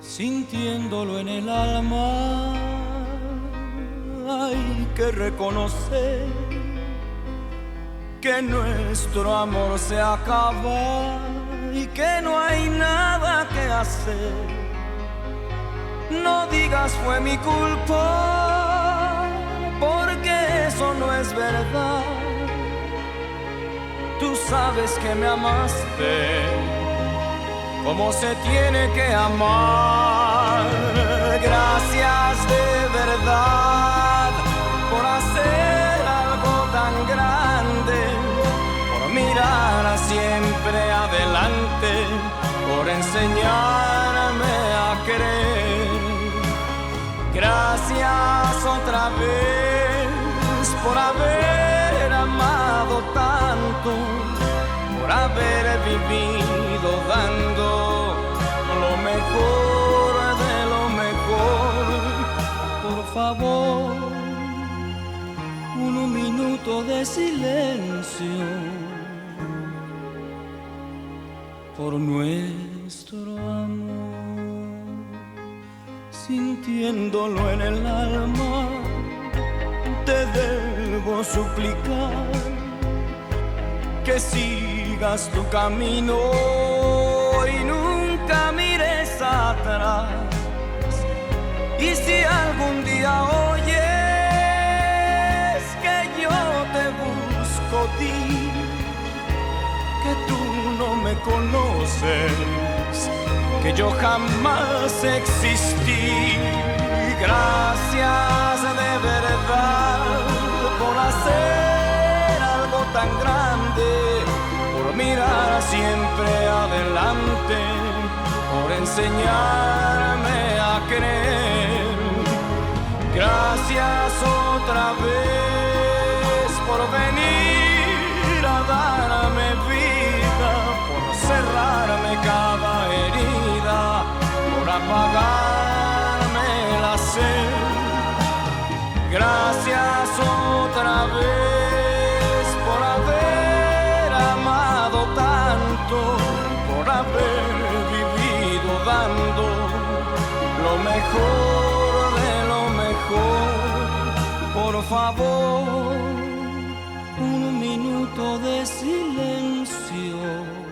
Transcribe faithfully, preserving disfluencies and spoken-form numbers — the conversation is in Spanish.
sintiéndolo en el alma. Hay que reconocer que nuestro amor se acaba y que no hay nada que hacer. No digas fue mi culpa, porque eso no es verdad. Tú sabes que me amaste como se tiene que amar. Gracias de verdad por hacer algo tan grande, por mirar siempre adelante, por enseñarme a querer. Gracias otra vez por haber amado tanto, por haber vivido dando lo mejor de lo mejor. Por favor, un minuto de silencio por nuestro amor, sintiéndolo en el alma. Te debo suplicar que sigas tu camino y nunca mires atrás. Y si algún día oyes que yo te busco, di que tú no me conoces, que yo jamás existí. Gracias de verdad por hacer algo tan grande, por mirar siempre adelante, por enseñarme a creer. Gracias otra vez por venir a darme vida, por cerrarme cada herida, por apagarme la sed. Gracias otra vez por haber amado tanto, por haber vivido dando lo mejor de lo mejor. Por favor, un minuto de silencio